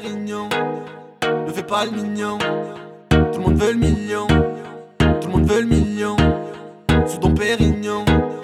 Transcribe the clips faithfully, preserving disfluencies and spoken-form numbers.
Pérignon. Ne fais pas le mignon. Tout le monde veut le million. Tout le monde veut le million. Sous ton Pérignon.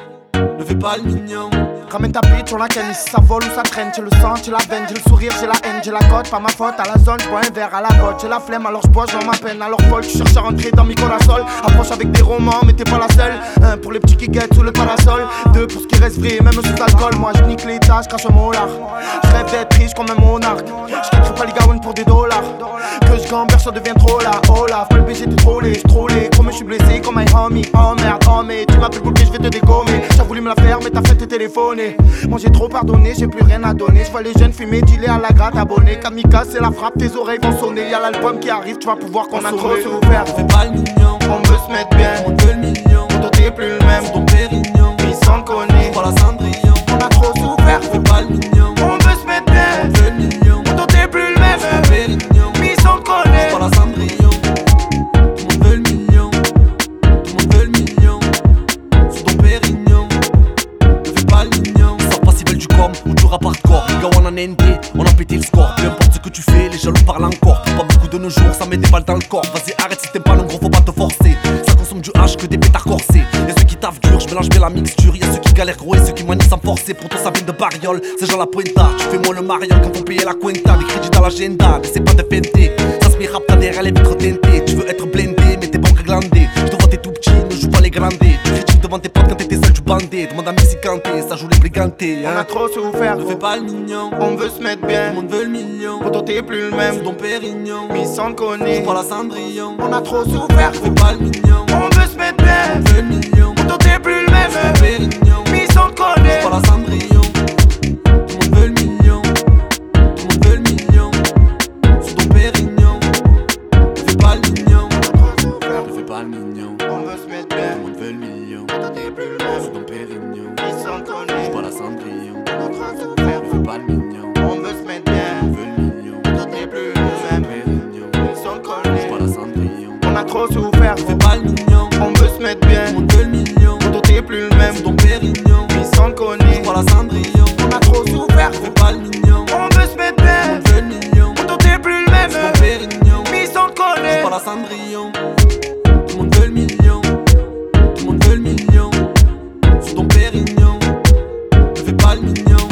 Ne fais pas le mignon. Ramène ta bite sur la canne, si ça vole ou ça traîne. J'ai le sang, j'ai la veine, j'ai le sourire, j'ai la haine, j'ai la cote, pas ma faute. À la zone, j'bois un verre à la botte. J'ai la flemme, alors j'bois, j'en ma peine. Alors folle, tu cherches à rentrer dans mes corasoles. Approche avec des romans, mais t'es pas la seule. Un pour les petits qui guettent sous le parasol. Deux pour ce qui reste vrai, même sous alcool. Moi je nique l'état, j'crache un molar. J'rêve d'être riche comme un monarque. J'quitterai pas les gaounes pour des dollars. Que j'gamberge, ça devient trop là. Oh là, faut le baiser, t'es trollé, j'trollé. Comme je suis blessé, comme un homie. Oh merde, oh mais tu m'appelles pour que je vais te dégommer. T'as voulu me la faire, mais t'as fait te téléphoner. Moi j'ai trop pardonné, j'ai plus rien à donner. Je vois les jeunes fumer, dealer à la gratte, abonné. Kamikaze, c'est la frappe, tes oreilles vont sonner. Y'a l'album qui arrive, tu vas pouvoir qu'on a trop souffert. Ne fais pas le mignon. On veut se mettre bien, Tout le monde veut le million. toi t'es plus le même. Sous ton Pérignon. Ils s'en connaissent, Pas la Cendrillon. on a trop souffert. Ne fais pas le mignon. On veut se mettre bien, Tout le monde veut le million. toi t'es plus le même. Sous ton Pérignon. Ils s'en connaissent. Pas la Cendrillon. Tout le monde veut le million. Tout le monde veut le million. Sous ton Pérignon. Ne fais pas le mignon. Ils savent pas s'ils veulent du com ou du rap hardcore. Les gars, on en N B, on a pété le score. Peu importe ce que tu fais, les jaloux parlent encore. Pas beaucoup de nos jours, ça met des balles dans le corps. Vas-y, arrête si t'aimes pas le gros, faut pas te forcer. Ça consomme du H que des pétards corsés. Y'a ceux qui taffent dur, je mélange bien la mixture. Y'a ceux qui galèrent gros et ceux qui manient sans forcer. Pour toi, ça vient de Bariol, c'est genre la pointa. Tu fais moi le mariole quand on payait la cuenta. Des crédits dans l'agenda, mais c'est pas de fenter. Ça se met rap, ta derrière les vitres teintées. Tu veux être blindé, mais t'es bon que glandé. Je te vois, t'es tout petit, ne joue pas les grandés. Tu critiques devant tes potes quand t'étais seul, tu bandais. Demande à Missy Kanté, ça joue les brigantés. On a Hein. trop souffert, Ne fais pas le mignon. on veut se mettre Tout bien. le monde veut le million. Toi t'es plus le Sous même. ton Pérignon. Ils s'en connaissent, Pas la Cendrillon. on a trop souffert. Ne fais pas le mignon. On veut se mettre bien, Tout le monde veut le million. toi t'es plus le même. Sous ton Pérignon. Ils s'en connaissent. Pas la Cendrillon. Tout le monde veut le million. Tout le monde veut le million. Sous ton Pérignon. Ne fais pas le mignon. Ne fais pas le mignon. On veut se mettre Tout bien, le monde veut le million. toi t'es plus le Sous même. ton Pérignon. Ils s'en connaissent, Pas la Cendrillon. on a trop souffert. Ne fais pas le mignon. On veut se mettre bien, On veut le million. toi t'es plus le Sous même. ton Pérignon. Ils s'en connaissent, Pas la Cendrillon. on a trop souffert. Ne fais pas le mignon. On veut se mettre Tout bien, le monde veut le million. toi t'es plus le même. Sous ton Pérignon. Ils s'en connaissent, Pas la Cendrillon. on a trop souffert. Ne fais pas le mignon. On veut se mettre Tout le bien, monde veut le million. toi t'es plus le même. Sous ton Pérignon. Ils s'en connaissent. Pas la Cendrillon. Tout le monde veut le million. Tout le monde veut le million. Sous ton Pérignon. Ne fais pas le mignon.